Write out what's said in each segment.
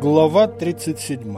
Глава 37.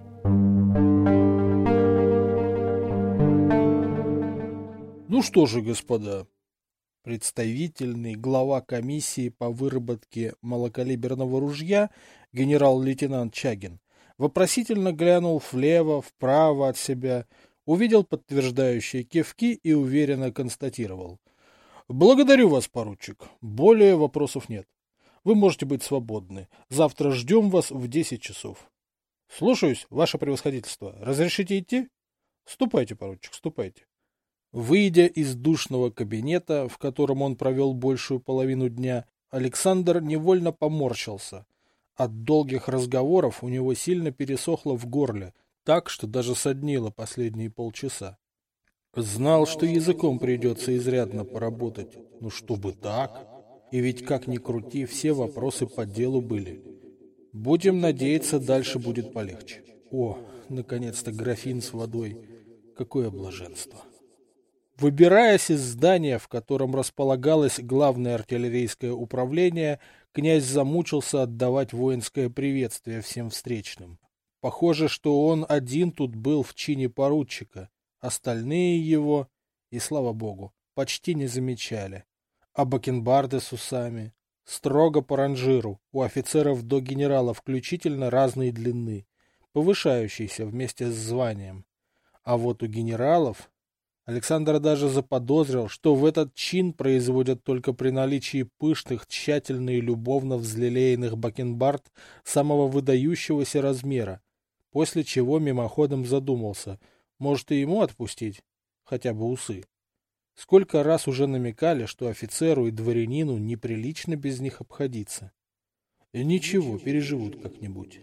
Ну что же, господа, представительный глава комиссии по выработке малокалиберного ружья генерал-лейтенант Чагин вопросительно глянул влево, вправо от себя, увидел подтверждающие кивки и уверенно констатировал: «Благодарю вас, поручик. Более вопросов нет. Вы можете быть свободны. Завтра ждем вас в 10 часов». «Слушаюсь, ваше превосходительство. Разрешите идти?» «Ступайте, поручик, ступайте». Выйдя из душного кабинета, в котором он провел большую половину дня, Александр невольно поморщился. От долгих разговоров у него сильно пересохло в горле, так что даже соднило последние полчаса. Знал, что языком придется изрядно поработать, но чтобы так? И ведь, как ни крути, все вопросы по делу были. Будем надеяться, дальше будет полегче. О, наконец-то графин с водой. Какое блаженство. Выбираясь из здания, в котором располагалось главное артиллерийское управление, князь замучился отдавать воинское приветствие всем встречным. Похоже, что он один тут был в чине поручика. Остальные его, и слава богу, почти не замечали. А бакенбарды с усами строго по ранжиру, у офицеров до генерала включительно разной длины, повышающейся вместе с званием. А вот у генералов Александр даже заподозрил, что в этот чин производят только при наличии пышных, тщательно и любовно взлелеянных бакенбард самого выдающегося размера, после чего мимоходом задумался, может и ему отпустить хотя бы усы. Сколько раз уже намекали, что офицеру и дворянину неприлично без них обходиться. И ничего, переживут как-нибудь.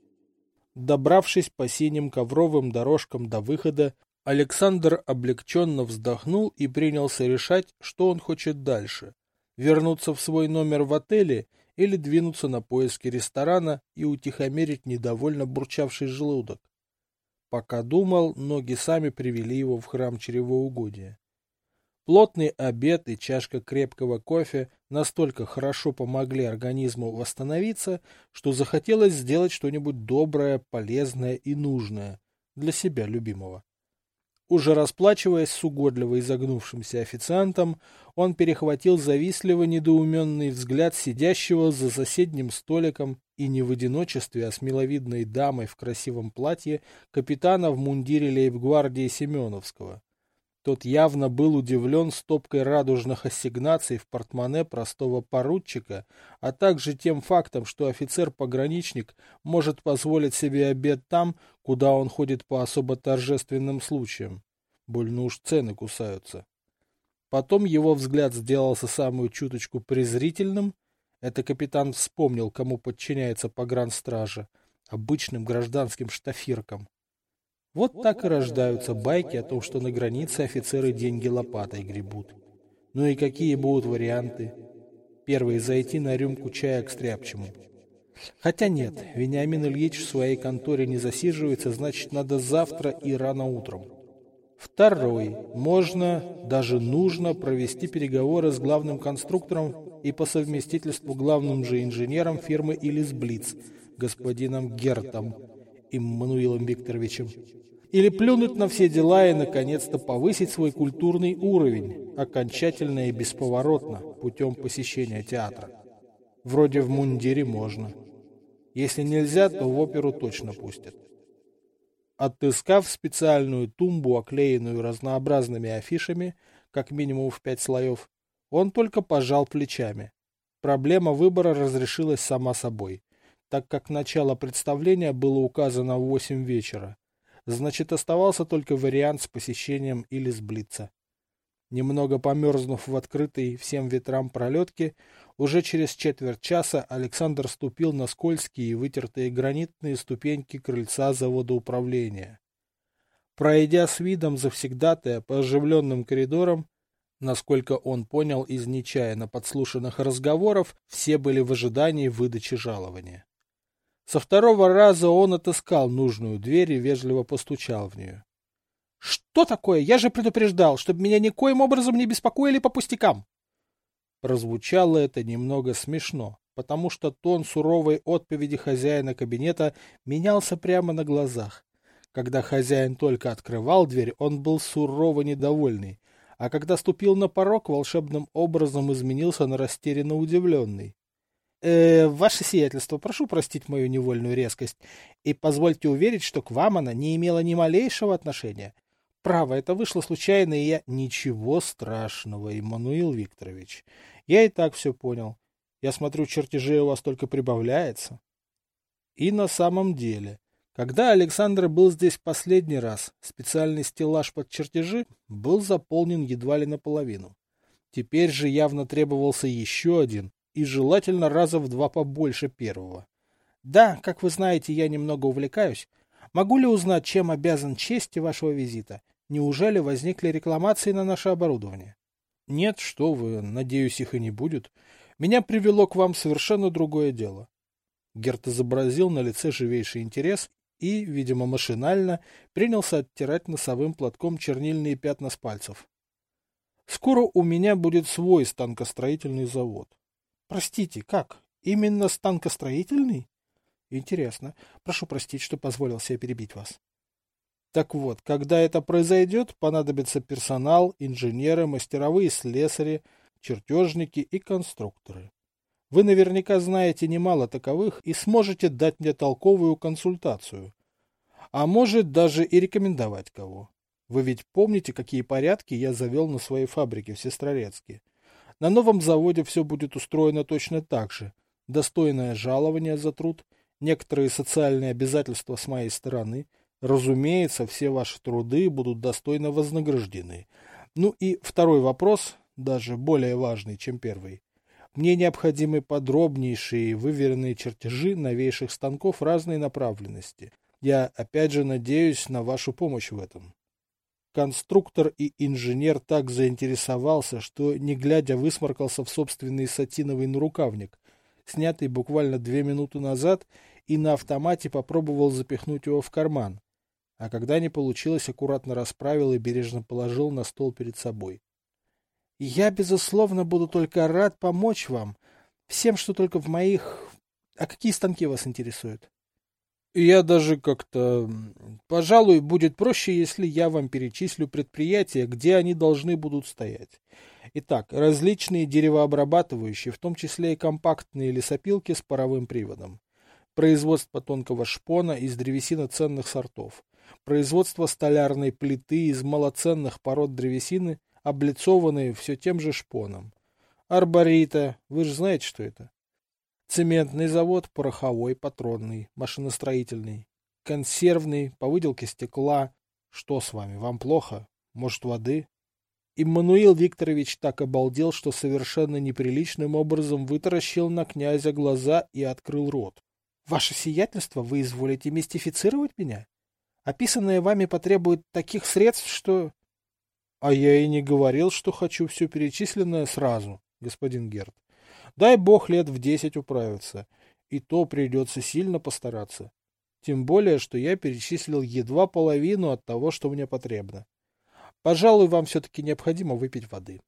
Добравшись по синим ковровым дорожкам до выхода, Александр облегченно вздохнул и принялся решать, что он хочет дальше. Вернуться в свой номер в отеле или двинуться на поиски ресторана и утихомирить недовольно бурчавший желудок. Пока думал, ноги сами привели его в храм чревоугодия. Плотный обед и чашка крепкого кофе настолько хорошо помогли организму восстановиться, что захотелось сделать что-нибудь доброе, полезное и нужное для себя любимого. Уже расплачиваясь с угодливо изогнувшимся официантом, он перехватил завистливо недоуменный взгляд сидящего за соседним столиком и не в одиночестве, а с миловидной дамой в красивом платье капитана в мундире лейб-гвардии Семеновского. Тот явно был удивлен стопкой радужных ассигнаций в портмоне простого поручика, а также тем фактом, что офицер-пограничник может позволить себе обед там, куда он ходит по особо торжественным случаям. Больно уж цены кусаются. Потом его взгляд сделался самую чуточку презрительным. Это капитан вспомнил, кому подчиняется погранстража, обычным гражданским штафиркам. Вот так и рождаются байки о том, что на границе офицеры деньги лопатой гребут. Ну и какие будут варианты? Первый — зайти на рюмку чая к стряпчему. Хотя нет, Вениамин Ильич в своей конторе не засиживается, значит, надо завтра и рано утром. Второй — можно, даже нужно провести переговоры с главным конструктором и по совместительству главным же инженером фирмы Илис Блиц, господином Гертом Иммануилом Викторовичем. Или плюнуть на все дела и, наконец-то, повысить свой культурный уровень, окончательно и бесповоротно, путем посещения театра. Вроде в мундире можно. Если нельзя, то в оперу точно пустят. Отыскав специальную тумбу, оклеенную разнообразными афишами, как минимум в 5 слоев, он только пожал плечами. Проблема выбора разрешилась сама собой, так как начало представления было указано в 8 вечера. Значит, оставался только вариант с посещением Илис Блица. Немного померзнув в открытой всем ветрам пролетке, уже через четверть часа Александр ступил на скользкие и вытертые гранитные ступеньки крыльца завода управления. Пройдя с видом завсегдатая по оживленным коридорам, насколько он понял из нечаянно подслушанных разговоров, все были в ожидании выдачи жалования. Со второго раза он отыскал нужную дверь и вежливо постучал в нее. — Что такое? Я же предупреждал, чтобы меня никоим образом не беспокоили по пустякам. Прозвучало это немного смешно, потому что тон суровой отповеди хозяина кабинета менялся прямо на глазах. Когда хозяин только открывал дверь, он был сурово недовольный, а когда ступил на порог, волшебным образом изменился на растерянно удивленный. Ваше сиятельство, прошу простить мою невольную резкость и позвольте уверить, что к вам она не имела ни малейшего отношения. Право, это вышло случайно, и я... Ничего страшного, Иммануил Викторович. Я и так все понял. Я смотрю, чертежей у вас только прибавляется. И на самом деле, когда Александр был здесь последний раз, специальный стеллаж под чертежи был заполнен едва ли наполовину. Теперь же явно требовался еще один, и желательно раза в 2 побольше первого. Да, как вы знаете, я немного увлекаюсь. Могу ли узнать, чем обязан чести вашего визита? Неужели возникли рекламации на наше оборудование? Нет, что вы, надеюсь, их и не будет. Меня привело к вам совершенно другое дело. Герт изобразил на лице живейший интерес и, видимо, машинально принялся оттирать носовым платком чернильные пятна с пальцев. Скоро у меня будет свой станкостроительный завод. Простите, как? Именно станкостроительный? Интересно. Прошу простить, что позволил себе перебить вас. Так вот, когда это произойдет, понадобится персонал, инженеры, мастеровые слесари, чертежники и конструкторы. Вы наверняка знаете немало таковых и сможете дать мне толковую консультацию. А может, даже и рекомендовать кого. Вы ведь помните, какие порядки я завел на своей фабрике в Сестрорецке? На новом заводе все будет устроено точно так же. Достойное жалование за труд, некоторые социальные обязательства с моей стороны. Разумеется, все ваши труды будут достойно вознаграждены. Ну и второй вопрос, даже более важный, чем первый. Мне необходимы подробнейшие выверенные чертежи новейших станков разной направленности. Я опять же надеюсь на вашу помощь в этом. Конструктор и инженер так заинтересовался, что, не глядя, высморкался в собственный сатиновый нарукавник, снятый буквально 2 минуты назад, и на автомате попробовал запихнуть его в карман. А когда не получилось, аккуратно расправил и бережно положил на стол перед собой. Я, безусловно, буду только рад помочь вам. Всем, что только в моих... А какие станки вас интересуют? Я даже как-то... Пожалуй, будет проще, если я вам перечислю предприятия, где они должны будут стоять. Итак, различные деревообрабатывающие, в том числе и компактные лесопилки с паровым приводом. Производство тонкого шпона из древесины ценных сортов. Производство столярной плиты из малоценных пород древесины, облицованные все тем же шпоном. Арборита, вы же знаете, что это? Цементный завод, пороховой, патронный, машиностроительный, консервный, по выделке стекла. Что с вами, вам плохо? Может, воды? Иммануил Викторович так обалдел, что совершенно неприличным образом вытаращил на князя глаза и открыл рот. Ваше сиятельство, вы изволите мистифицировать меня? Описанное вами потребует таких средств, что... А я и не говорил, что хочу все перечисленное сразу, господин Герт. Дай бог лет в 10 управиться, и то придется сильно постараться. Тем более, что я перечислил едва половину от того, что мне потребно. Пожалуй, вам все-таки необходимо выпить воды.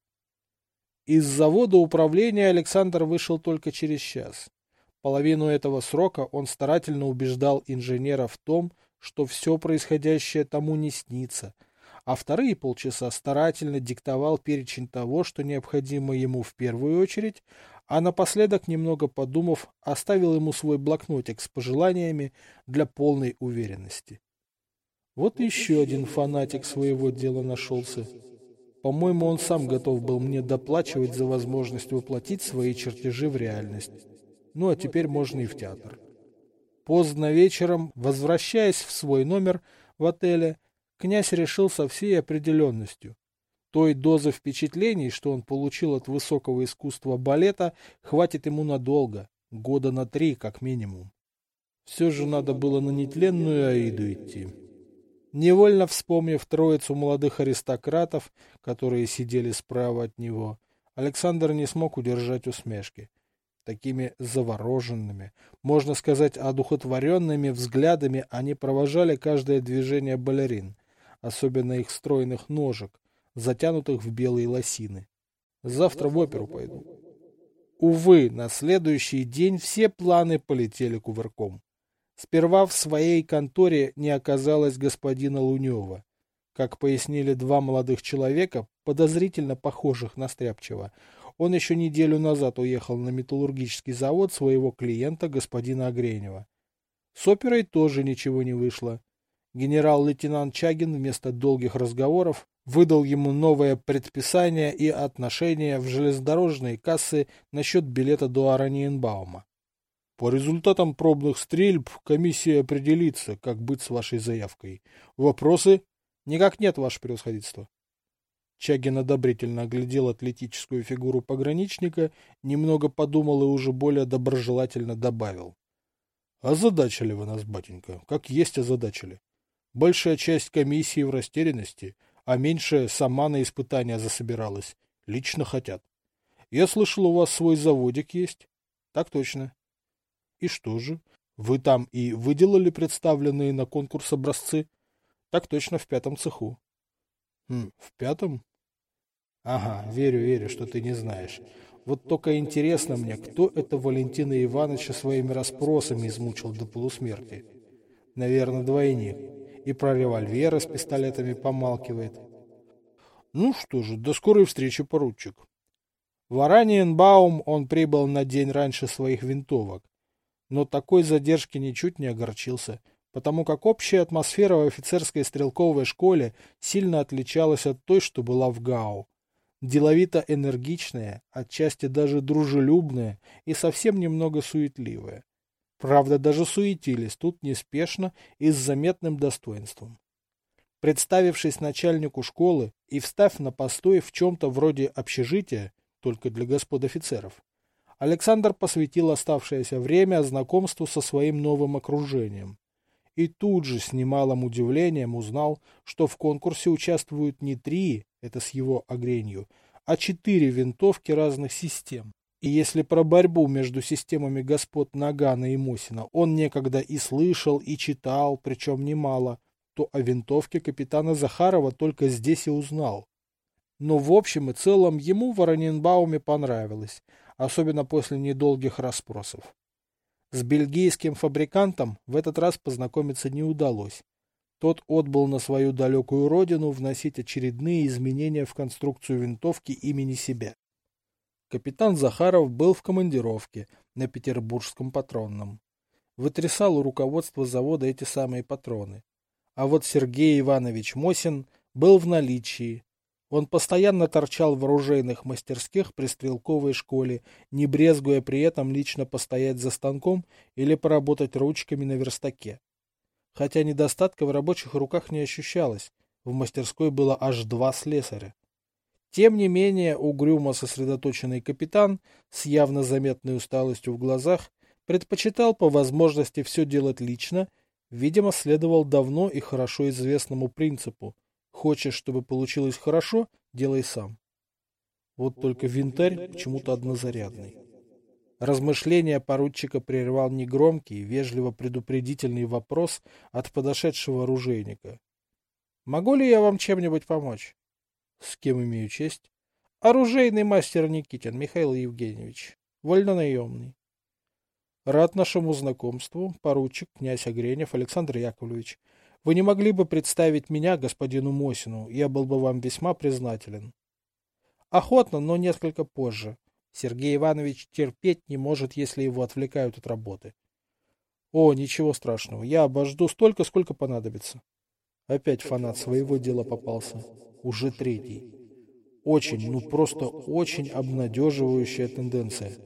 Из завода управления Александр вышел только через час. Половину этого срока он старательно убеждал инженера в том, что все происходящее тому не снится, а вторые полчаса старательно диктовал перечень того, что необходимо ему в первую очередь, а напоследок, немного подумав, оставил ему свой блокнотик с пожеланиями для полной уверенности. Вот еще один фанатик своего дела нашелся. По-моему, он сам готов был мне доплачивать за возможность воплотить свои чертежи в реальность. Ну, а теперь можно и в театр. Поздно вечером, возвращаясь в свой номер в отеле, князь решил со всей определенностью. Той дозы впечатлений, что он получил от высокого искусства балета, хватит ему надолго, 3 года как минимум. Все же надо было на нетленную Аиду идти. Невольно вспомнив троицу молодых аристократов, которые сидели справа от него, Александр не смог удержать усмешки. Такими завороженными, можно сказать, одухотворенными взглядами они провожали каждое движение балерин, особенно их стройных ножек, затянутых в белые лосины. Завтра в оперу пойду. Увы, на следующий день все планы полетели кувырком. Сперва в своей конторе не оказалось господина Лунева. Как пояснили два молодых человека, подозрительно похожих на Стряпчего, он еще неделю назад уехал на металлургический завод своего клиента, господина Огренева. С оперой тоже ничего не вышло. Генерал-лейтенант Чагин вместо долгих разговоров выдал ему новое предписание и отношение в железнодорожные кассы насчет билета до Ораниенбаума. По результатам пробных стрельб комиссия определится, как быть с вашей заявкой. Вопросы? Никак нет, ваше превосходительство. Чагин одобрительно оглядел атлетическую фигуру пограничника, немного подумал и уже более доброжелательно добавил. Озадачили вы нас, батенька, как есть озадачили. Большая часть комиссии в растерянности, а меньшая сама на испытания засобиралась. Лично хотят. Я слышал, у вас свой заводик есть? Так точно. И что же? Вы там и выделали представленные на конкурс образцы? Так точно, в 5-м цеху. В 5-м? Ага, верю, что ты не знаешь. Вот только интересно мне, кто это Валентина Ивановича своими расспросами измучил до полусмерти? Наверное, двойник. И про револьверы с пистолетами помалкивает. Ну что же, до скорой встречи, поручик. В Ораниенбаум он прибыл на день раньше своих винтовок. Но такой задержки ничуть не огорчился, потому как общая атмосфера в офицерской стрелковой школе сильно отличалась от той, что была в ГАУ. Деловито энергичная, отчасти даже дружелюбная и совсем немного суетливая. Правда, даже суетились тут неспешно и с заметным достоинством. Представившись начальнику школы и встав на постой в чем-то вроде общежития, только для господ офицеров, Александр посвятил оставшееся время знакомству со своим новым окружением. И тут же с немалым удивлением узнал, что в конкурсе участвуют не 3, это с его Огренью, а 4 винтовки разных систем. И если про борьбу между системами господ Нагана и Мосина он некогда и слышал, и читал, причем немало, то о винтовке капитана Захарова только здесь и узнал. Но в общем и целом ему в Ораниенбауме понравилось, особенно после недолгих расспросов. С бельгийским фабрикантом в этот раз познакомиться не удалось. Тот отбыл на свою далекую родину вносить очередные изменения в конструкцию винтовки имени себя. Капитан Захаров был в командировке на Петербургском патронном. Вытрясал у руководства завода эти самые патроны. А вот Сергей Иванович Мосин был в наличии. Он постоянно торчал в оружейных мастерских при стрелковой школе, не брезгуя при этом лично постоять за станком или поработать ручками на верстаке. Хотя недостатка в рабочих руках не ощущалось, в мастерской было аж 2 слесаря. Тем не менее, угрюмо сосредоточенный капитан, с явно заметной усталостью в глазах, предпочитал по возможности все делать лично, видимо, следовал давно и хорошо известному принципу: хочешь, чтобы получилось хорошо, делай сам. Вот только винтарь почему-то однозарядный. Размышления поручика прервал негромкий, вежливо-предупредительный вопрос от подошедшего оружейника. «Могу ли я вам чем-нибудь помочь?» «С кем имею честь?» «Оружейный мастер Никитин Михаил Евгеньевич, вольнонаемный». «Рад нашему знакомству, поручик князь Огренев Александр Яковлевич. Вы не могли бы представить меня господину Мосину? Я был бы вам весьма признателен». «Охотно, но несколько позже. Сергей Иванович терпеть не может, если его отвлекают от работы». «О, ничего страшного. Я обожду столько, сколько понадобится». Опять фанат своего дела попался. Уже 3-й. Очень, ну просто очень обнадеживающая тенденция.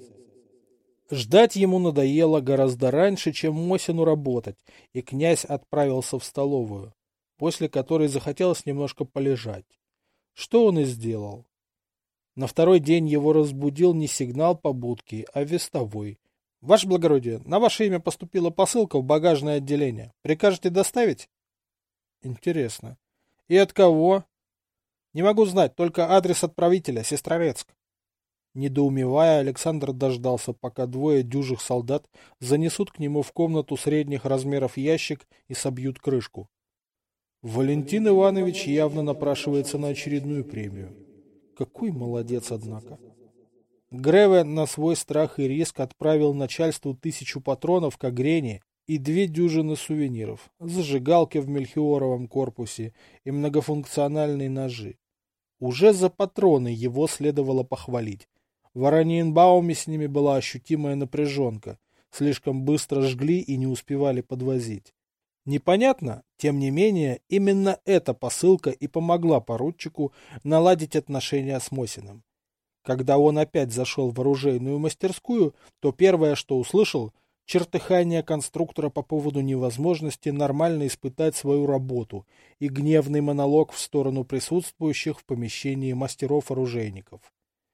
Ждать ему надоело гораздо раньше, чем Мосину работать, и князь отправился в столовую, после которой захотелось немножко полежать. Что он и сделал. На второй день его разбудил не сигнал побудки, а вестовой. «Ваше благородие, на ваше имя поступила посылка в багажное отделение. Прикажете доставить?» «Интересно. И от кого?» «Не могу знать, только адрес отправителя, Сестрорецк». Недоумевая, Александр дождался, пока 2 дюжих солдат занесут к нему в комнату средних размеров ящик и собьют крышку. Валентин Иванович явно напрашивается на очередную премию. Какой молодец, однако. Греве на свой страх и риск отправил начальству 1000 патронов к Огрени и 2 дюжины сувениров, зажигалки в мельхиоровом корпусе и многофункциональные ножи. Уже за патроны его следовало похвалить. В Ораниенбауме с ними была ощутимая напряженка, слишком быстро жгли и не успевали подвозить. Непонятно, тем не менее, именно эта посылка и помогла поручику наладить отношения с Мосиным. Когда он опять зашел в оружейную мастерскую, то первое, что услышал, чертыхание конструктора по поводу невозможности нормально испытать свою работу и гневный монолог в сторону присутствующих в помещении мастеров-оружейников.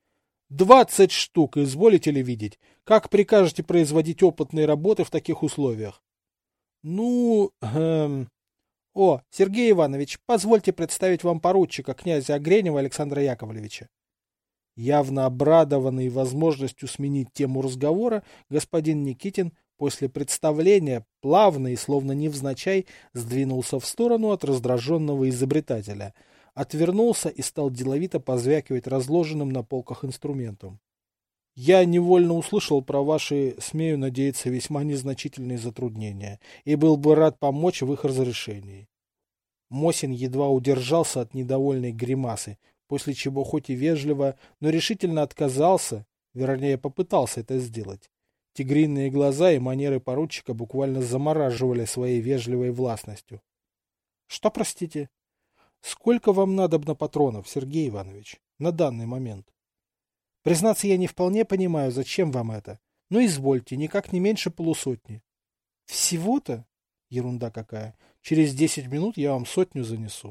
20 штук, изволите ли видеть? Как прикажете производить опытные работы в таких условиях? Ну, О, Сергей Иванович, позвольте представить вам поручика, князя Огренева Александра Яковлевича. Явно обрадованный возможностью сменить тему разговора, господин Никитин после представления плавно и словно невзначай сдвинулся в сторону от раздраженного изобретателя, отвернулся и стал деловито позвякивать разложенным на полках инструментом. Я невольно услышал про ваши, смею надеяться, весьма незначительные затруднения и был бы рад помочь в их разрешении. Мосин едва удержался от недовольной гримасы, после чего хоть и вежливо, но решительно отказался, вернее попытался это сделать. Тигриные глаза и манеры поручика буквально замораживали своей вежливой властностью. — Что, простите? — Сколько вам надобно патронов, Сергей Иванович, на данный момент? — Признаться, я не вполне понимаю, зачем вам это. Но извольте, никак не меньше полусотни. — Всего-то? Ерунда какая. Через 10 минут я вам 100 занесу.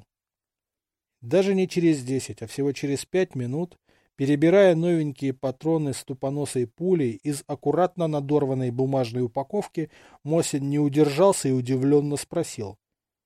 Даже не через 10, а всего через 5 минут, перебирая новенькие патроны с тупоносой пулей из аккуратно надорванной бумажной упаковки, Мосин не удержался и удивленно спросил.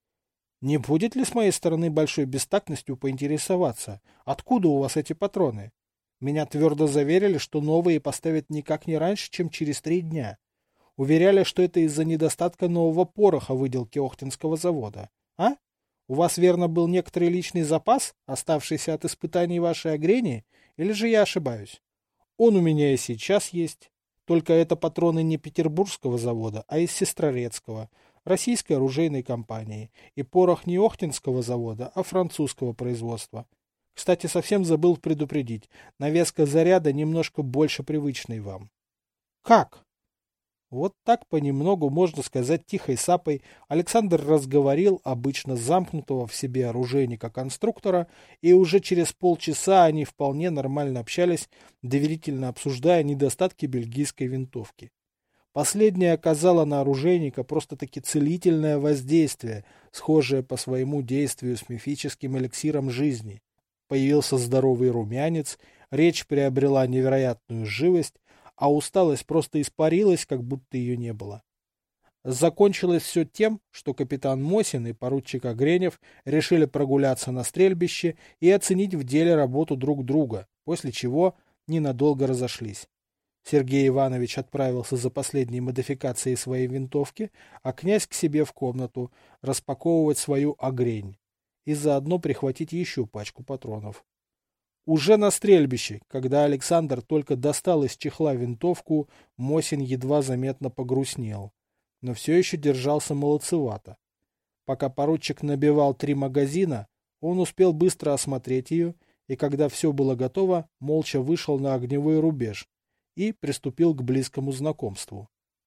Не будет ли с моей стороны большой бестактностью поинтересоваться, откуда у вас эти патроны? Меня твердо заверили, что новые поставят никак не раньше, чем через 3 дня. Уверяли, что это из-за недостатка нового пороха выделки Охтинского завода. А? У вас, верно, был некоторый личный запас, оставшийся от испытаний вашей Огрени, или же я ошибаюсь? Он у меня и сейчас есть. Только это патроны не Петербургского завода, а из Сестрорецкого, российской оружейной компании, и порох не Охтинского завода, а французского производства. Кстати, совсем забыл предупредить, навеска заряда немножко больше привычной вам. Как? Вот так понемногу, можно сказать, тихой сапой, Александр разговорил обычно замкнутого в себе оружейника-конструктора, и уже через полчаса они вполне нормально общались, доверительно обсуждая недостатки бельгийской винтовки. Последняя оказала на оружейника просто-таки целительное воздействие, схожее по своему действию с мифическим эликсиром жизни. Появился здоровый румянец, речь приобрела невероятную живость, а усталость просто испарилась, как будто ее не было. Закончилось все тем, что капитан Мосин и поручик Огренев решили прогуляться на стрельбище и оценить в деле работу друг друга, после чего ненадолго разошлись. Сергей Иванович отправился за последней модификацией своей винтовки, а князь к себе в комнату распаковывать свою огрень и заодно прихватить еще пачку патронов. Уже на стрельбище, когда Александр только достал из чехла винтовку, Мосин едва заметно погрустнел, но все еще держался молодцевато. Пока поручик набивал 3 магазина, он успел быстро осмотреть ее, и когда все было готово, молча вышел на огневой рубеж и приступил к близкому знакомству.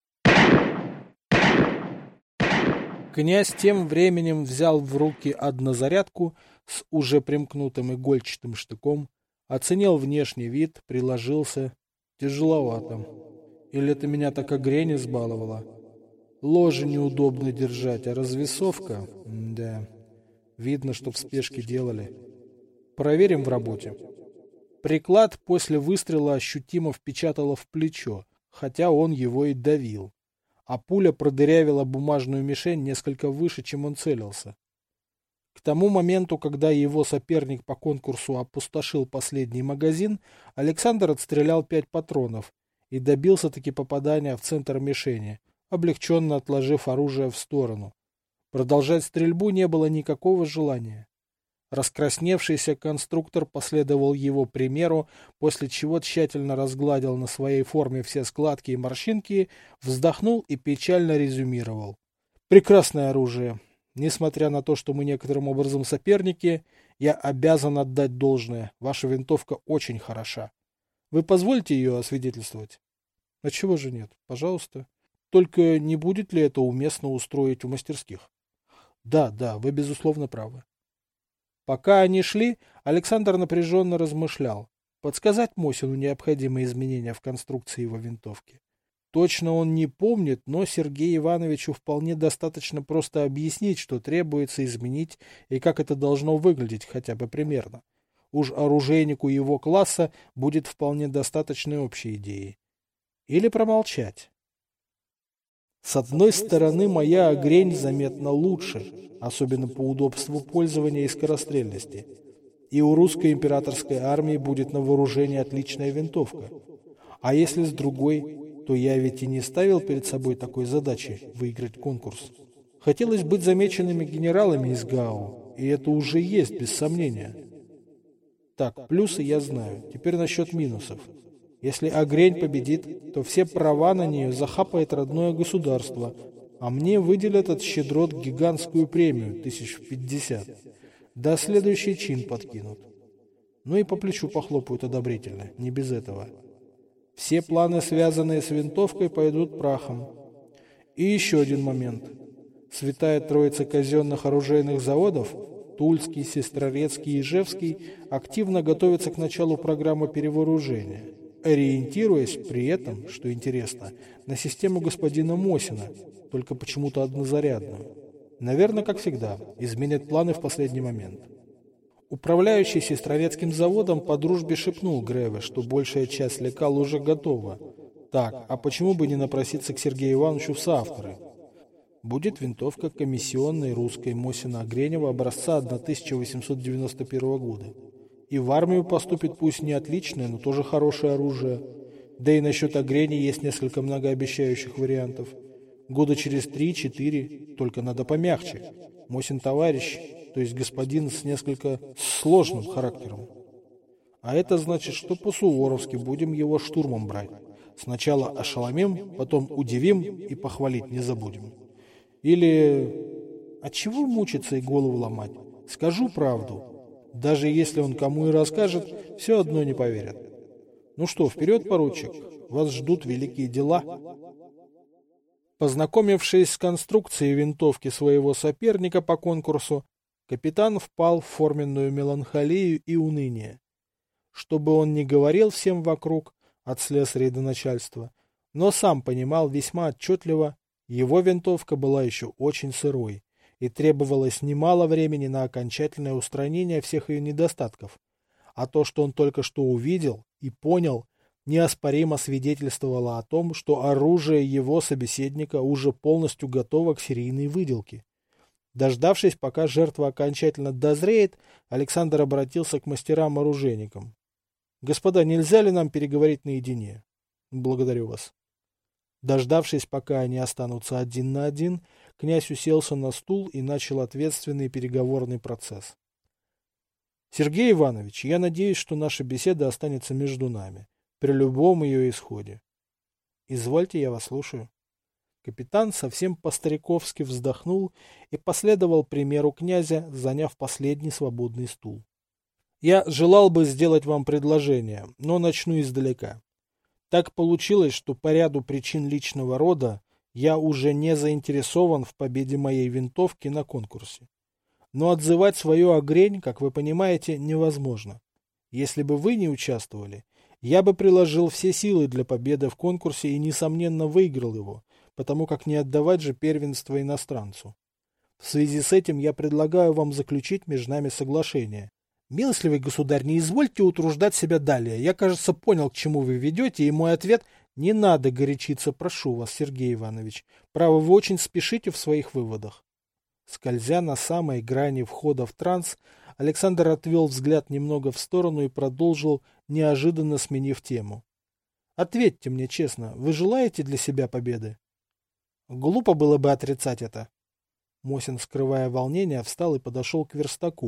Князь тем временем взял в руки однозарядку с уже примкнутым игольчатым штыком, оценил внешний вид, приложился. Тяжеловато. Или это меня так Огрень избаловала? Ложе неудобно держать, а развесовка? Да. Видно, что в спешке делали. Проверим в работе. Приклад после выстрела ощутимо впечатало в плечо, хотя он его и давил. А пуля продырявила бумажную мишень несколько выше, чем он целился. К тому моменту, когда его соперник по конкурсу опустошил последний магазин, Александр отстрелял 5 патронов и добился-таки попадания в центр мишени, облегченно отложив оружие в сторону. Продолжать стрельбу не было никакого желания. Раскрасневшийся конструктор последовал его примеру, после чего тщательно разгладил на своей форме все складки и морщинки, вздохнул и печально резюмировал. Прекрасное оружие. Несмотря на то, что мы некоторым образом соперники, я обязан отдать должное. Ваша винтовка очень хороша. Вы позволите ее освидетельствовать? А чего же нет? Пожалуйста. Только не будет ли это уместно устроить в мастерских? Да, вы безусловно правы. Пока они шли, Александр напряженно размышлял. Подсказать Мосину необходимые изменения в конструкции его винтовки. Точно он не помнит, но Сергею Ивановичу вполне достаточно просто объяснить, что требуется изменить и как это должно выглядеть хотя бы примерно. Уж оружейнику его класса будет вполне достаточной общей идеей. Или промолчать. С одной стороны, моя огрень заметно лучше, особенно по удобству пользования и скорострельности. И у русской императорской армии будет на вооружении отличная винтовка. А если с другой, то я ведь и не ставил перед собой такой задачи выиграть конкурс. Хотелось быть замеченными генералами из ГАУ, и это уже есть, без сомнения. Так, плюсы я знаю, теперь насчет минусов. Если огрень победит, то все права на нее захапает родное государство, а мне выделят от щедрот гигантскую премию, 1050. Да следующий чин подкинут. Ну и по плечу похлопают одобрительно, не без этого. Все планы, связанные с винтовкой, пойдут прахом. И еще один момент. Святая Троица казенных оружейных заводов, Тульский, Сестрорецкий и Ижевский, активно готовятся к началу программы перевооружения, ориентируясь при этом, что интересно, на систему господина Мосина, только почему-то однозарядную. Наверное, как всегда, изменят планы в последний момент. Управляющий Сестрорецким заводом по дружбе шепнул Греве, что большая часть лекал уже готова. Так, а почему бы не напроситься к Сергею Ивановичу в соавторы? Будет винтовка комиссионной русской Мосина-Гренева образца 1891 года. И в армию поступит пусть не отличное, но тоже хорошее оружие. Да и насчет огрени есть несколько многообещающих вариантов. Года через 3-4, только надо помягче. Мосин товарищ, то есть господин с несколько сложным характером. А это значит, что по-суворовски будем его штурмом брать. Сначала ошеломим, потом удивим и похвалить не забудем. Или... Отчего мучиться и голову ломать? Скажу правду. Даже если он кому и расскажет, все одно не поверят. Ну что, вперед, поручик, вас ждут великие дела. Познакомившись с конструкцией винтовки своего соперника по конкурсу, капитан впал в форменную меланхолию и уныние. Что бы он ни говорил всем вокруг, от слесарей до начальства, но сам понимал весьма отчетливо, его винтовка была еще очень сырой, и требовалось немало времени на окончательное устранение всех ее недостатков. А то, что он только что увидел и понял, неоспоримо свидетельствовало о том, что оружие его собеседника уже полностью готово к серийной выделке. Дождавшись, пока жертва окончательно дозреет, Александр обратился к мастерам-оружейникам. «Господа, нельзя ли нам переговорить наедине?» «Благодарю вас». Дождавшись, пока они останутся один на один, князь уселся на стул и начал ответственный переговорный процесс. «Сергей Иванович, я надеюсь, что наша беседа останется между нами, при любом ее исходе». «Извольте, я вас слушаю». Капитан совсем по-стариковски вздохнул и последовал примеру князя, заняв последний свободный стул. «Я желал бы сделать вам предложение, но начну издалека. Так получилось, что по ряду причин личного рода я уже не заинтересован в победе моей винтовки на конкурсе. Но отзывать свою огрень, как вы понимаете, невозможно. Если бы вы не участвовали, я бы приложил все силы для победы в конкурсе и, несомненно, выиграл его, потому как не отдавать же первенство иностранцу. В связи с этим я предлагаю вам заключить между нами соглашение. Милостливый государь, не извольте утруждать себя далее. Я, кажется, понял, к чему вы ведете, и мой ответ — не надо горячиться, прошу вас, Сергей Иванович. Право, вы очень спешите в своих выводах. Скользя на самой грани входа в транс, Александр отвел взгляд немного в сторону и продолжил, неожиданно сменив тему. Ответьте мне честно, вы желаете для себя победы? Глупо было бы отрицать это. Мосин, скрывая волнение, встал и подошел к верстаку,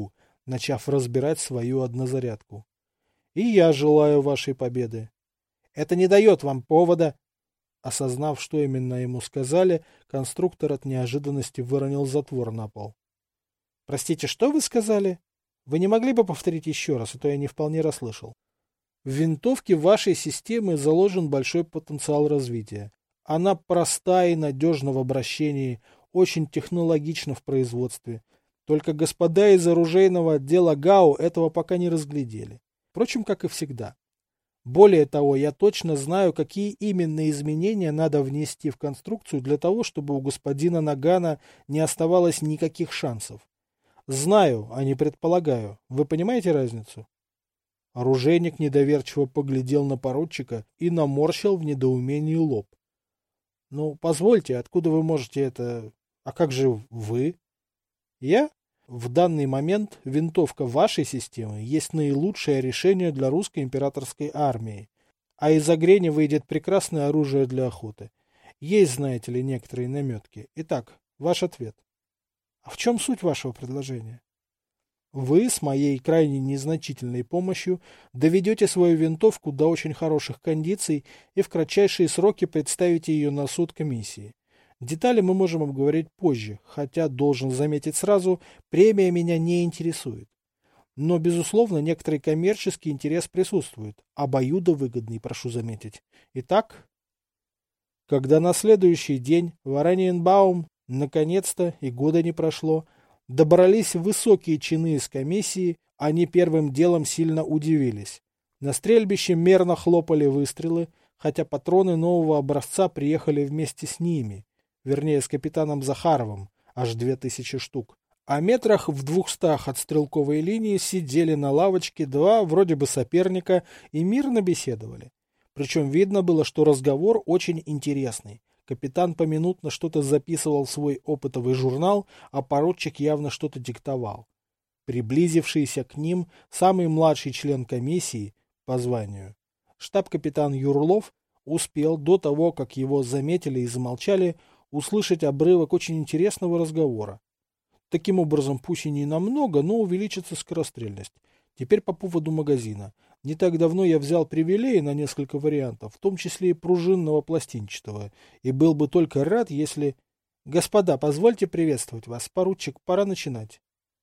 начав разбирать свою однозарядку. И я желаю вашей победы. Это не дает вам повода. Осознав, что именно ему сказали, конструктор от неожиданности выронил затвор на пол. Простите, что вы сказали? Вы не могли бы повторить еще раз, а то я не вполне расслышал. В винтовке вашей системы заложен большой потенциал развития. Она проста и надежна в обращении, очень технологична в производстве. Только господа из оружейного отдела ГАУ этого пока не разглядели. Впрочем, как и всегда. Более того, я точно знаю, какие именно изменения надо внести в конструкцию для того, чтобы у господина Нагана не оставалось никаких шансов. Знаю, а не предполагаю. Вы понимаете разницу? Оружейник недоверчиво поглядел на поручика и наморщил в недоумении лоб. Ну, позвольте, откуда вы можете это... А как же вы? Я? В данный момент винтовка вашей системы есть наилучшее решение для русской императорской армии. А из Огрени выйдет прекрасное оружие для охоты. Есть, знаете ли, некоторые наметки. Итак, ваш ответ. А в чем суть вашего предложения? Вы с моей крайне незначительной помощью доведете свою винтовку до очень хороших кондиций и в кратчайшие сроки представите ее на суд комиссии. Детали мы можем обговорить позже, хотя, должен заметить сразу, премия меня не интересует. Но, безусловно, некоторый коммерческий интерес присутствует, обоюдовыгодный, прошу заметить. Итак, когда на следующий день в Ораниенбаум, наконец-то, и года не прошло, добрались высокие чины из комиссии, они первым делом сильно удивились. На стрельбище мерно хлопали выстрелы, хотя патроны нового образца приехали вместе с ними, вернее, с капитаном Захаровым, аж 2000 штук. А метрах в 200 от стрелковой линии сидели на лавочке два вроде бы соперника и мирно беседовали. Причем видно было, что разговор очень интересный. Капитан поминутно что-то записывал в свой опытовый журнал, а поручик явно что-то диктовал. Приблизившийся к ним самый младший член комиссии по званию, штаб-капитан Юрлов, успел до того, как его заметили и замолчали, услышать обрывок очень интересного разговора. Таким образом, пусть и не намного, но увеличится скорострельность. Теперь по поводу магазина. Не так давно я взял привилеи на несколько вариантов, в том числе и пружинного пластинчатого, и был бы только рад, если... Господа, позвольте приветствовать вас, поручик, пора начинать.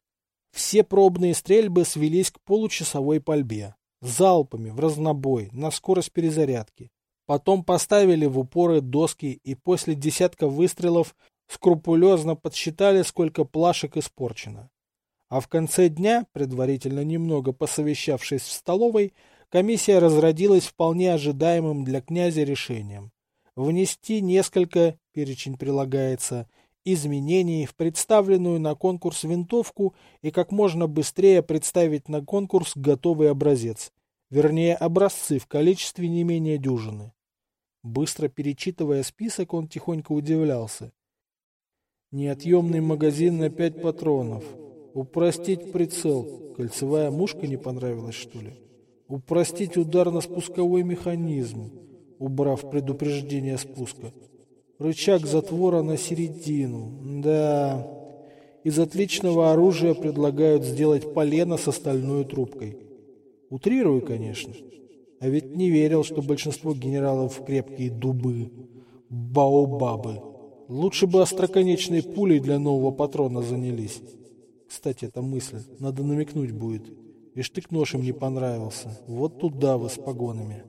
Все пробные стрельбы свелись к получасовой пальбе. Залпами, в разнобой, на скорость перезарядки. Потом поставили в упоры доски и после десятка выстрелов скрупулезно подсчитали, сколько плашек испорчено. А в конце дня, предварительно немного посовещавшись в столовой, комиссия разродилась вполне ожидаемым для князя решением. Внести несколько, перечень прилагается, изменений в представленную на конкурс винтовку и как можно быстрее представить на конкурс готовый образец, вернее образцы в количестве не менее дюжины. Быстро перечитывая список, он тихонько удивлялся. Неотъемный магазин на 5 патронов. Упростить прицел. Кольцевая мушка не понравилась, что ли? Упростить ударно-спусковой механизм, убрав предупреждение спуска. Рычаг затвора на середину. Да. Из отличного оружия предлагают сделать полено с остальной трубкой. Утрирую, конечно. А ведь не верил, что большинство генералов крепкие дубы. Баобабы. Лучше бы остроконечной пулей для нового патрона занялись. Кстати, эта мысль. Надо намекнуть будет. И штык-нож им не понравился. Вот туда вы с погонами.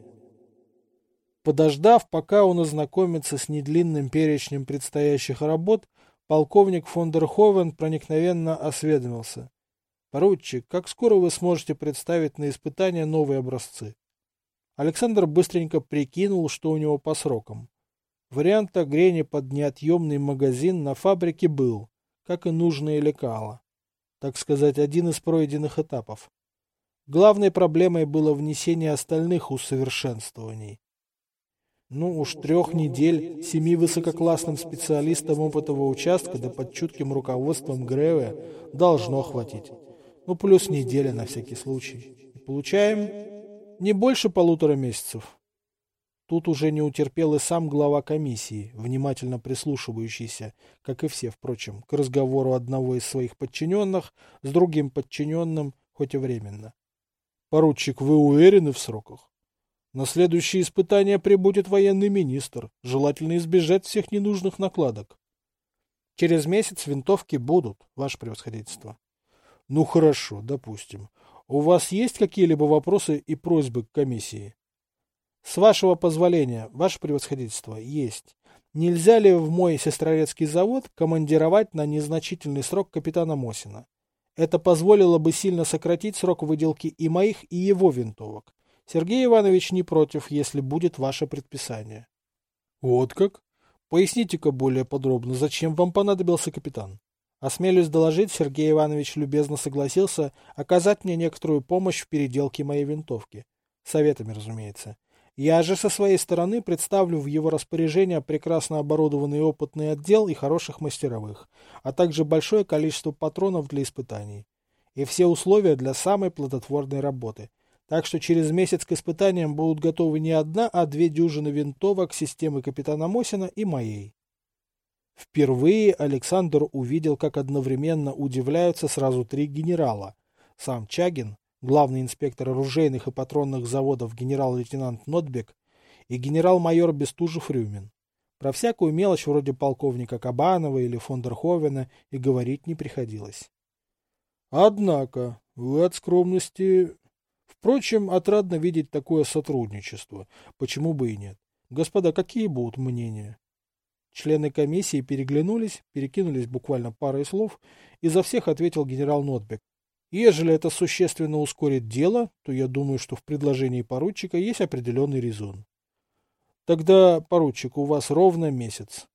Подождав, пока он ознакомится с недлинным перечнем предстоящих работ, полковник фон дер Ховен проникновенно осведомился. «Поручик, как скоро вы сможете представить на испытание новые образцы?» Александр быстренько прикинул, что у него по срокам. Вариант огрени под неотъемный магазин на фабрике был, как и нужное лекало. Так сказать, один из пройденных этапов. Главной проблемой было внесение остальных усовершенствований. Ну уж 3 недель 7 высококлассным специалистам опытового участка да под чутким руководством Греве должно хватить. Ну плюс неделя на всякий случай. И получаем не больше 1,5 месяцев. Тут уже не утерпел и сам глава комиссии, внимательно прислушивающийся, как и все, впрочем, к разговору одного из своих подчиненных с другим подчиненным, хоть и временно. «Поручик, вы уверены в сроках? На следующее испытание прибудет военный министр. Желательно избежать всех ненужных накладок. Через месяц винтовки будут, ваше превосходительство». «Ну хорошо, допустим. У вас есть какие-либо вопросы и просьбы к комиссии?» «С вашего позволения, ваше превосходительство, есть. Нельзя ли в мой сестрорецкий завод командировать на незначительный срок капитана Мосина? Это позволило бы сильно сократить срок выделки и моих, и его винтовок. Сергей Иванович не против, если будет ваше предписание». «Вот как? Поясните-ка более подробно, зачем вам понадобился капитан?» Осмелюсь доложить, Сергей Иванович любезно согласился оказать мне некоторую помощь в переделке моей винтовки. Советами, разумеется. Я же со своей стороны представлю в его распоряжение прекрасно оборудованный опытный отдел и хороших мастеровых, а также большое количество патронов для испытаний. И все условия для самой плодотворной работы. Так что через месяц к испытаниям будут готовы не одна, а 2 дюжины винтовок системы капитана Мосина и моей. Впервые Александр увидел, как одновременно удивляются сразу 3 генерала. Сам Чагин, главный инспектор оружейных и патронных заводов генерал-лейтенант Нотбек и генерал-майор Бестужев-Рюмин. Про всякую мелочь вроде полковника Кабанова или фон дер Ховена и говорить не приходилось. Однако, вы от скромности... Впрочем, отрадно видеть такое сотрудничество. Почему бы и нет? Господа, какие будут мнения? Члены комиссии переглянулись, перекинулись буквально парой слов, и за всех ответил генерал Нотбек. Ежели это существенно ускорит дело, то я думаю, что в предложении поручика есть определенный резон. Тогда, поручик, у вас ровно месяц.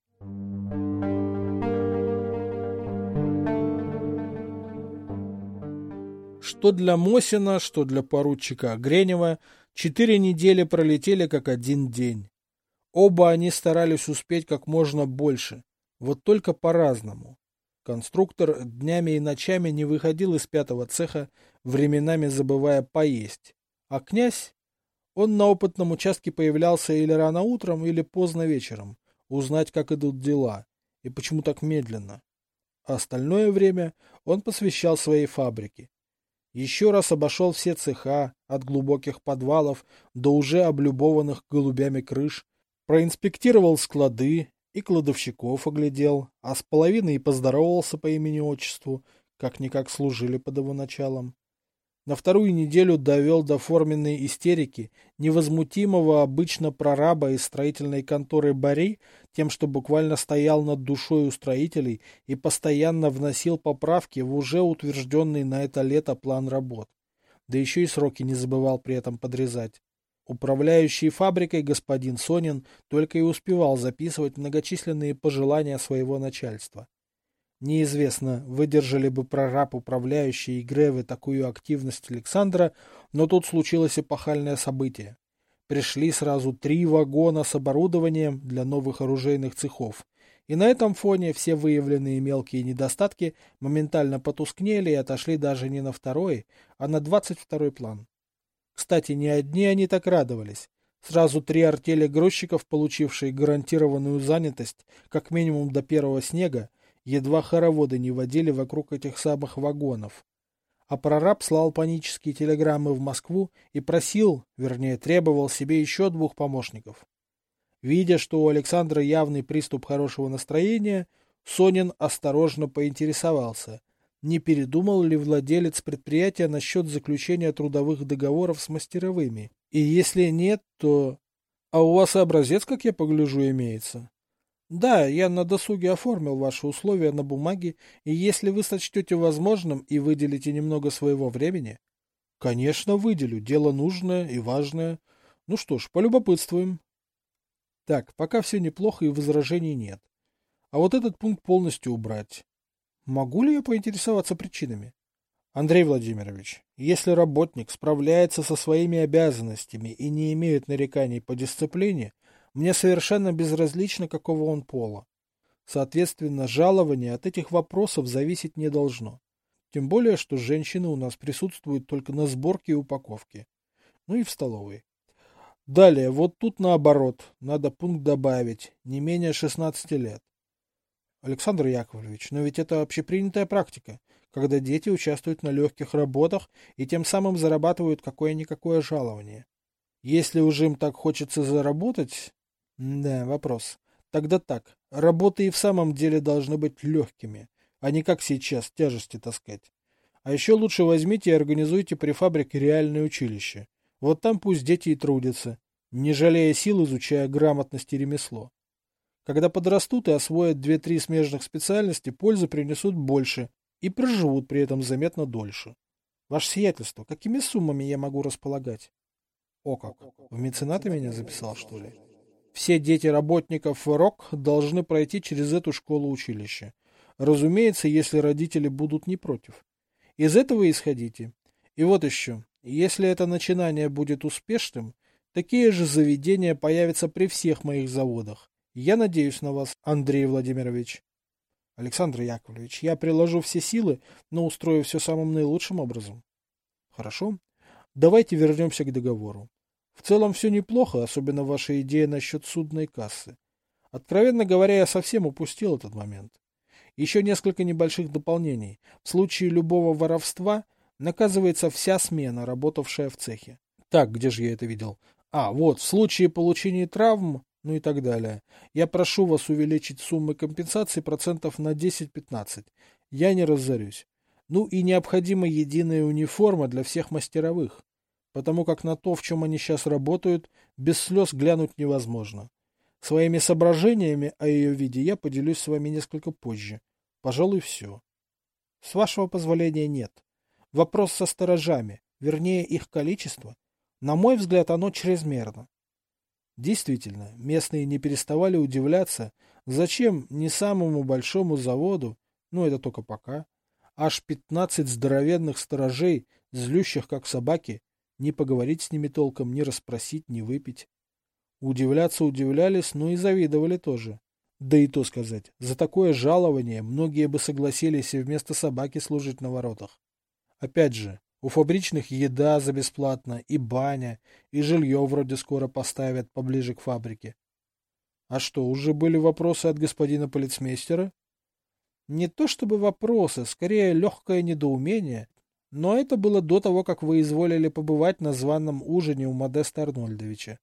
Что для Мосина, что для поручика Гренева, 4 недели пролетели как один день. Оба они старались успеть как можно больше, вот только по-разному. Конструктор днями и ночами не выходил из 5-го цеха, временами забывая поесть. А князь? Он на опытном участке появлялся или рано утром, или поздно вечером, узнать, как идут дела, и почему так медленно. А остальное время он посвящал своей фабрике. Еще раз обошел все цеха, от глубоких подвалов до уже облюбованных голубями крыш, проинспектировал склады и кладовщиков оглядел, а с половиной и поздоровался по имени-отчеству, как-никак служили под его началом. На 2-ю неделю довел до форменной истерики невозмутимого обычно прораба из строительной конторы Бари тем, что буквально стоял над душой у строителей и постоянно вносил поправки в уже утвержденный на это лето план работ. Да еще и сроки не забывал при этом подрезать. Управляющий фабрикой господин Сонин только и успевал записывать многочисленные пожелания своего начальства. Неизвестно, выдержали бы прораб, управляющий и Гревы такую активность Александра, но тут случилось эпохальное событие. Пришли сразу 3 вагона с оборудованием для новых оружейных цехов, и на этом фоне все выявленные мелкие недостатки моментально потускнели и отошли даже не на 2-й, а на 22-й план. Кстати, не одни они так радовались. Сразу 3 артели грузчиков, получившие гарантированную занятость как минимум до первого снега, едва хороводы не водили вокруг этих самых вагонов. А прораб слал панические телеграммы в Москву и просил, вернее требовал себе еще 2 помощников. Видя, что у Александра явный приступ хорошего настроения, Сонин осторожно поинтересовался, не передумал ли владелец предприятия насчет заключения трудовых договоров с мастеровыми. И если нет, то... А у вас и образец, как я погляжу, имеется? Да, я на досуге оформил ваши условия на бумаге, и если вы сочтете возможным и выделите немного своего времени... Конечно, выделю, дело нужное и важное. Ну что ж, полюбопытствуем. Так, пока все неплохо и возражений нет. А вот этот пункт полностью убрать. Могу ли я поинтересоваться причинами? Андрей Владимирович, если работник справляется со своими обязанностями и не имеет нареканий по дисциплине, мне совершенно безразлично, какого он пола. Соответственно, жалование от этих вопросов зависеть не должно. Тем более, что женщины у нас присутствуют только на сборке и упаковке. Ну и в столовой. Далее, вот тут наоборот, надо пункт добавить, не менее 16 лет. Александр Яковлевич, но ведь это общепринятая практика, когда дети участвуют на легких работах и тем самым зарабатывают какое-никакое жалование. Если уже им так хочется заработать... Да, вопрос. Тогда так, работы и в самом деле должны быть легкими, а не как сейчас, тяжести таскать. А еще лучше возьмите и организуйте при фабрике реальное училище. Вот там пусть дети и трудятся, не жалея сил, изучая грамотность и ремесло. Когда подрастут и освоят две-три смежных специальности, пользы принесут больше и проживут при этом заметно дольше. Ваше сиятельство, какими суммами я могу располагать? О как, в меценаты меня записал, что ли? Все дети работников РОК должны пройти через эту школу-училище. Разумеется, если родители будут не против. Из этого исходите. И вот еще, если это начинание будет успешным, такие же заведения появятся при всех моих заводах. Я надеюсь на вас, Андрей Владимирович. Александр Яковлевич, я приложу все силы, но устрою все самым наилучшим образом. Хорошо. Давайте вернемся к договору. В целом все неплохо, особенно ваша идея насчет судной кассы. Откровенно говоря, я совсем упустил этот момент. Еще несколько небольших дополнений. В случае любого воровства наказывается вся смена, работавшая в цехе. Так, где же я это видел? А, вот, в случае получения травм, ну и так далее. Я прошу вас увеличить суммы компенсации процентов на 10-15. Я не разорюсь. Ну и необходима единая униформа для всех мастеровых, потому как на то, в чем они сейчас работают, без слез глянуть невозможно. Своими соображениями о ее виде я поделюсь с вами несколько позже. Пожалуй, все. С вашего позволения нет. Вопрос со сторожами, вернее их количество. На мой взгляд, оно чрезмерно. Действительно, местные не переставали удивляться, зачем не самому большому заводу, ну это только пока, аж 15 здоровенных сторожей, злющих как собаки, не поговорить с ними толком, не расспросить, не выпить. Удивляться удивлялись, но и завидовали тоже. Да и то сказать, за такое жалование многие бы согласились и вместо собаки служить на воротах. Опять же, у фабричных еда за бесплатно, и баня, и жилье вроде скоро поставят поближе к фабрике. А что, уже были вопросы от господина полицмейстера? Не то чтобы вопросы, скорее легкое недоумение, но это было до того, как вы изволили побывать на званом ужине у Модеста Арнольдовича.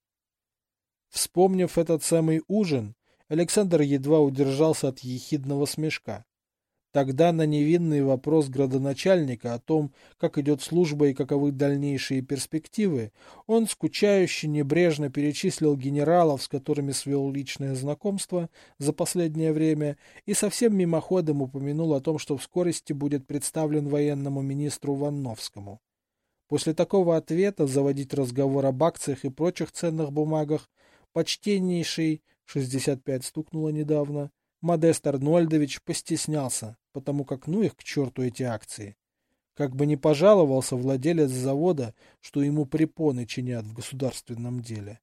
Вспомнив этот самый ужин, Александр едва удержался от ехидного смешка. Тогда на невинный вопрос градоначальника о том, как идет служба и каковы дальнейшие перспективы, он скучающе небрежно перечислил генералов, с которыми свел личное знакомство за последнее время, и совсем мимоходом упомянул о том, что в скорости будет представлен военному министру Ванновскому. После такого ответа заводить разговор об акциях и прочих ценных бумагах почтеннейший, 65 стукнуло недавно, Модест Арнольдович постеснялся, потому как ну их к черту эти акции. Как бы ни пожаловался владелец завода, что ему препоны чинят в государственном деле.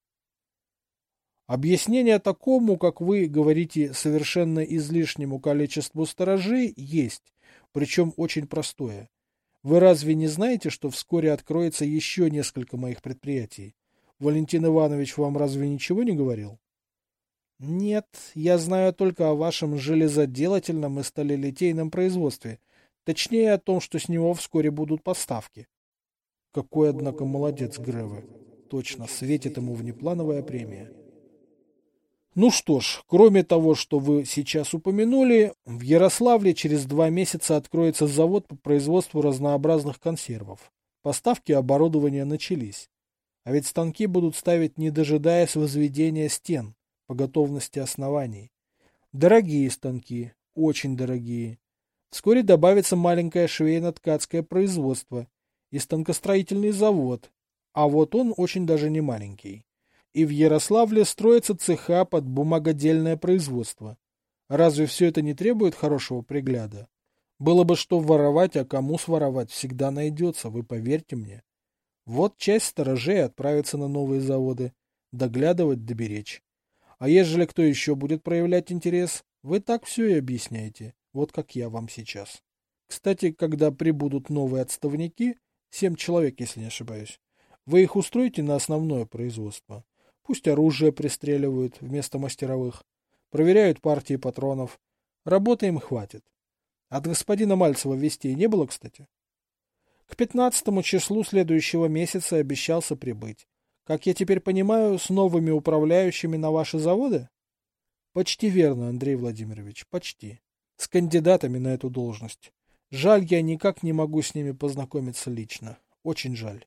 Объяснение такому, как вы говорите, совершенно излишнему количеству сторожей есть, причем очень простое. Вы разве не знаете, что вскоре откроется еще несколько моих предприятий? Валентин Иванович вам разве ничего не говорил? Нет, я знаю только о вашем железоделательном и сталелитейном производстве. Точнее, о том, что с него вскоре будут поставки. Какой, однако, молодец Греве. Точно, светит ему внеплановая премия. Ну что ж, кроме того, что вы сейчас упомянули, в Ярославле через 2 месяца откроется завод по производству разнообразных консервов. Поставки оборудования начались. А ведь станки будут ставить, не дожидаясь возведения стен, по готовности оснований. Дорогие станки, очень дорогие. Вскоре добавится маленькое швейно-ткацкое производство и станкостроительный завод, а вот он очень даже не маленький. И в Ярославле строятся цеха под бумагодельное производство. Разве все это не требует хорошего пригляда? Было бы что воровать, а кому своровать всегда найдется, вы поверьте мне. Вот часть сторожей отправится на новые заводы, доглядывать, доберечь. А ежели кто еще будет проявлять интерес, вы так все и объясняете, вот как я вам сейчас. Кстати, когда прибудут новые отставники, 7 человек, если не ошибаюсь, вы их устроите на основное производство. Пусть оружие пристреливают вместо мастеровых. Проверяют партии патронов. Работы им хватит. От господина Мальцева вестей не было, кстати? К 15 числу следующего месяца обещался прибыть. Как я теперь понимаю, с новыми управляющими на ваши заводы? Почти верно, Андрей Владимирович, почти. С кандидатами на эту должность. Жаль, я никак не могу с ними познакомиться лично. Очень жаль.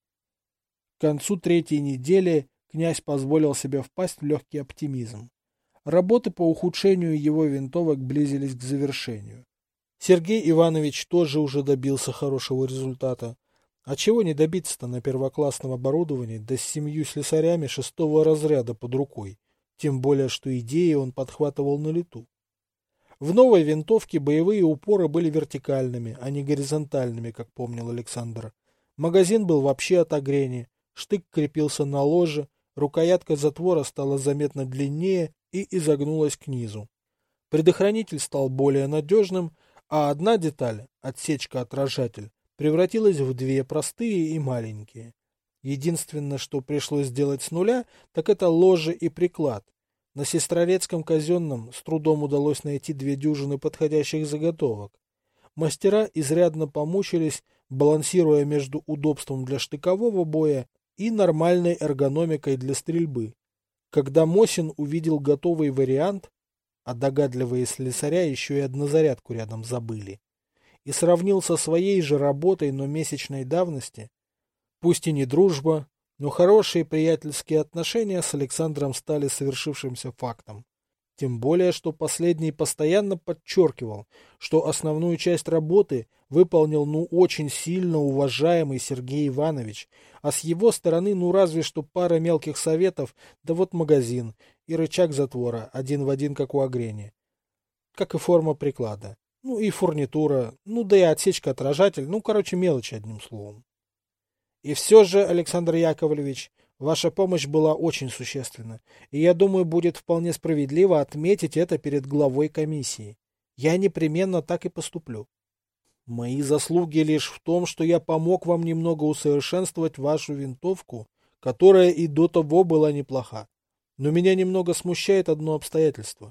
К концу третьей недели князь позволил себе впасть в легкий оптимизм. Работы по ухудшению его винтовок близились к завершению. Сергей Иванович тоже уже добился хорошего результата. А чего не добиться-то на первоклассном оборудовании, да с 7 слесарями 6-го разряда под рукой? Тем более, что идеи он подхватывал на лету. В новой винтовке боевые упоры были вертикальными, а не горизонтальными, как помнил Александр. Магазин был вообще от огрени, штык крепился на ложе, рукоятка затвора стала заметно длиннее и изогнулась к низу. Предохранитель стал более надежным, а одна деталь, отсечка-отражатель, превратилась в 2 простые и маленькие. Единственное, что пришлось сделать с нуля, так это ложе и приклад. На Сестрорецком казенном с трудом удалось найти 2 дюжины подходящих заготовок. Мастера изрядно помучились, балансируя между удобством для штыкового боя и нормальной эргономикой для стрельбы. Когда Мосин увидел готовый вариант, а догадливые слесаря еще и однозарядку рядом забыли, и сравнил со своей же работой, но месячной давности, пусть и не дружба, но хорошие приятельские отношения с Александром стали совершившимся фактом. Тем более, что последний постоянно подчеркивал, что основную часть работы выполнил очень сильно уважаемый Сергей Иванович, а с его стороны разве что пара мелких советов, да вот магазин и рычаг затвора, один в один, как у огрени. Как и форма приклада. И фурнитура, да и отсечка-отражатель, мелочи одним словом. И все же, Александр Яковлевич, ваша помощь была очень существенна, и я думаю, будет вполне справедливо отметить это перед главой комиссии. Я непременно так и поступлю. Мои заслуги лишь в том, что я помог вам немного усовершенствовать вашу винтовку, которая и до того была неплоха. Но меня немного смущает одно обстоятельство.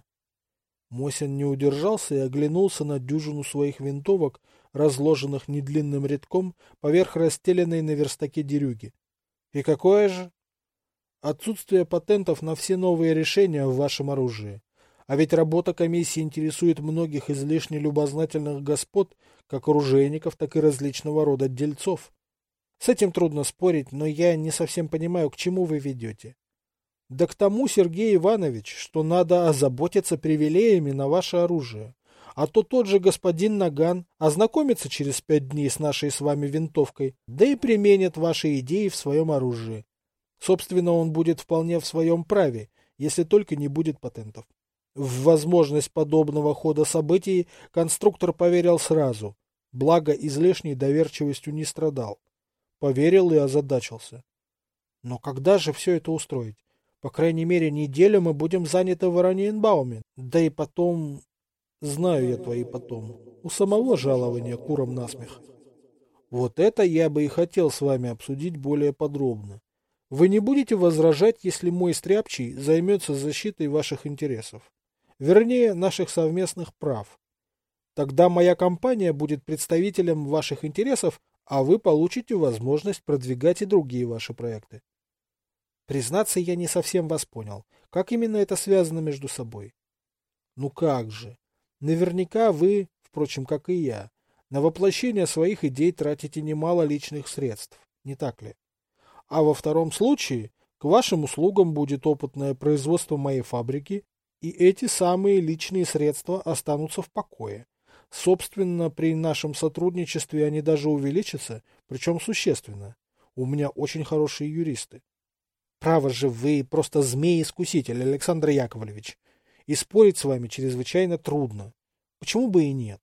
Мосин не удержался и оглянулся на дюжину своих винтовок, разложенных недлинным рядком поверх расстеленной на верстаке дерюги. И какое же? Отсутствие патентов на все новые решения в вашем оружии. А ведь работа комиссии интересует многих излишне любознательных господ, как оружейников, так и различного рода дельцов. С этим трудно спорить, но я не совсем понимаю, к чему вы ведете. Да к тому, Сергей Иванович, что надо озаботиться привилеями на ваше оружие. А то тот же господин Наган ознакомится через 5 дней с нашей с вами винтовкой, да и применит ваши идеи в своем оружии. Собственно, он будет вполне в своем праве, если только не будет патентов. В возможность подобного хода событий конструктор поверил сразу, благо излишней доверчивостью не страдал. Поверил и озадачился. Но когда же все это устроить? По крайней мере, неделю мы будем заняты в Ораниенбауме, да и потом... Знаю я твои потом. У самого жалования курам насмех. Вот это я бы и хотел с вами обсудить более подробно. Вы не будете возражать, если мой стряпчий займется защитой ваших интересов? Вернее, наших совместных прав. Тогда моя компания будет представителем ваших интересов, а вы получите возможность продвигать и другие ваши проекты. Признаться, я не совсем вас понял. Как именно это связано между собой? Как же. Наверняка вы, впрочем, как и я, на воплощение своих идей тратите немало личных средств, не так ли? А во втором случае к вашим услугам будет опытное производство моей фабрики, и эти самые личные средства останутся в покое. Собственно, при нашем сотрудничестве они даже увеличатся, причем существенно. У меня очень хорошие юристы. Право же, вы просто змей-искуситель, Александр Яковлевич. И спорить с вами чрезвычайно трудно. Почему бы и нет?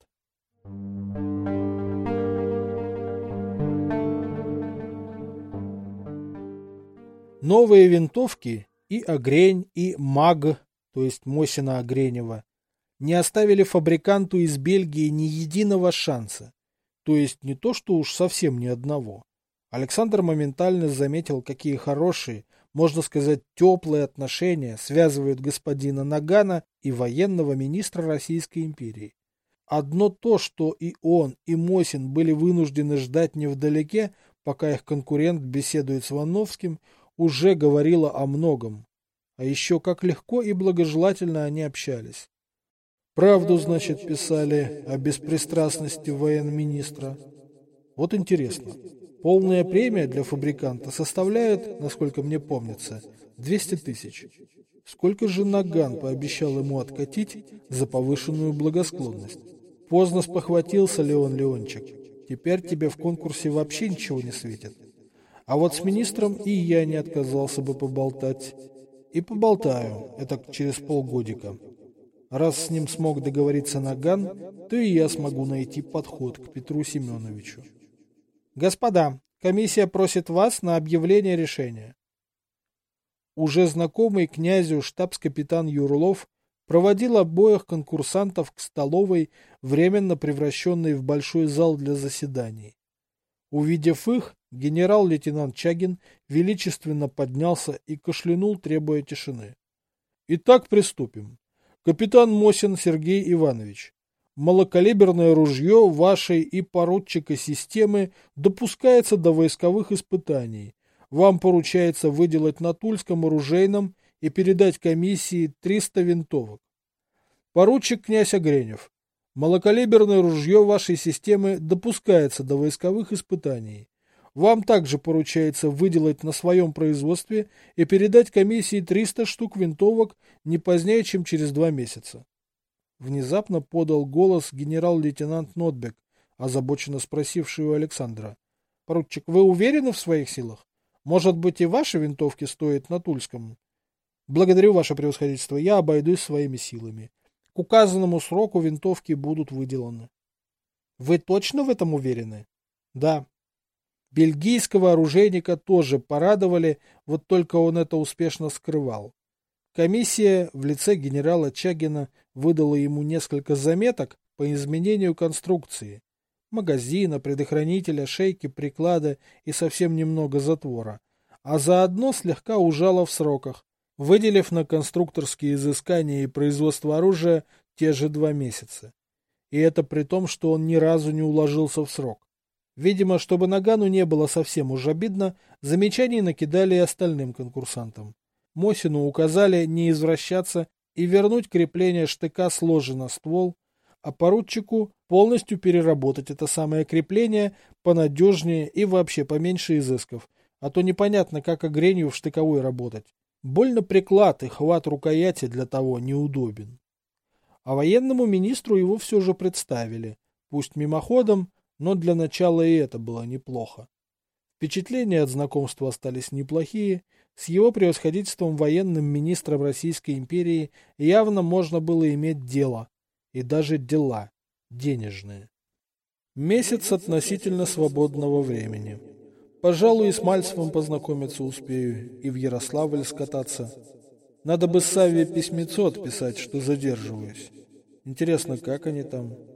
Новые винтовки и Огрень, и МАГ, то есть Мосина-Огренева, не оставили фабриканту из Бельгии ни единого шанса. То есть не то, что уж совсем ни одного. Александр моментально заметил, какие хорошие, Можно сказать, теплые отношения связывают господина Нагана и военного министра Российской империи. Одно то, что и он, и Мосин были вынуждены ждать невдалеке, пока их конкурент беседует с Вановским, уже говорило о многом. А еще как легко и благожелательно они общались. Правду, значит, писали о беспристрастности военно-министра. Вот интересно. Полная премия для фабриканта составляет, насколько мне помнится, 200 тысяч. Сколько же Наган пообещал ему откатить за повышенную благосклонность? Поздно спохватился, Леон Леончик. Теперь тебе в конкурсе вообще ничего не светит. А вот с министром и я не отказался бы поболтать. И поболтаю, это через полгодика. Раз с ним смог договориться Наган, то и я смогу найти подход к Петру Семеновичу. Господа, комиссия просит вас на объявление решения. Уже знакомый князю штабс-капитан Юрлов проводил обоих конкурсантов к столовой, временно превращенной в большой зал для заседаний. Увидев их, генерал-лейтенант Чагин величественно поднялся и кашлянул, требуя тишины. Итак, приступим. Капитан Мосин Сергей Иванович, малокалиберное ружье вашей и поручика системы допускается до войсковых испытаний. Вам поручается выделать на Тульском оружейном и передать комиссии 300 винтовок. Поручик князь Огренев. Малокалиберное ружье вашей системы допускается до войсковых испытаний. Вам также поручается выделать на своем производстве и передать комиссии 300 штук винтовок не позднее, чем через 2 месяца. Внезапно подал голос генерал-лейтенант Нотбек, озабоченно спросивший у Александра. Поручик, вы уверены в своих силах? Может быть, и ваши винтовки стоят на Тульском? Благодарю, ваше превосходительство, я обойдусь своими силами. К указанному сроку винтовки будут выделаны. Вы точно в этом уверены? Да. Бельгийского оружейника тоже порадовали, вот только он это успешно скрывал. Комиссия в лице генерала Чагина выдала ему несколько заметок по изменению конструкции. Магазина, предохранителя, шейки, приклада и совсем немного затвора. А заодно слегка ужала в сроках, выделив на конструкторские изыскания и производство оружия те же 2 месяца. И это при том, что он ни разу не уложился в срок. Видимо, чтобы Нагану не было совсем уж обидно, замечаний накидали и остальным конкурсантам. Мосину указали не извращаться и вернуть крепление штыка с ложа на ствол, а поручику полностью переработать это самое крепление понадежнее и вообще поменьше изысков, а то непонятно, как Огренью в штыковой работать. Больно приклад и хват рукояти для того неудобен. А военному министру его все же представили, пусть мимоходом, но для начала и это было неплохо. Впечатления от знакомства остались неплохие, с его превосходительством военным министром Российской империи явно можно было иметь дело, и даже дела, денежные. Месяц относительно свободного времени. Пожалуй, и с Мальцевым познакомиться успею, и в Ярославль скататься. Надо бы Савве письмецо отписать, что задерживаюсь. Интересно, как они там?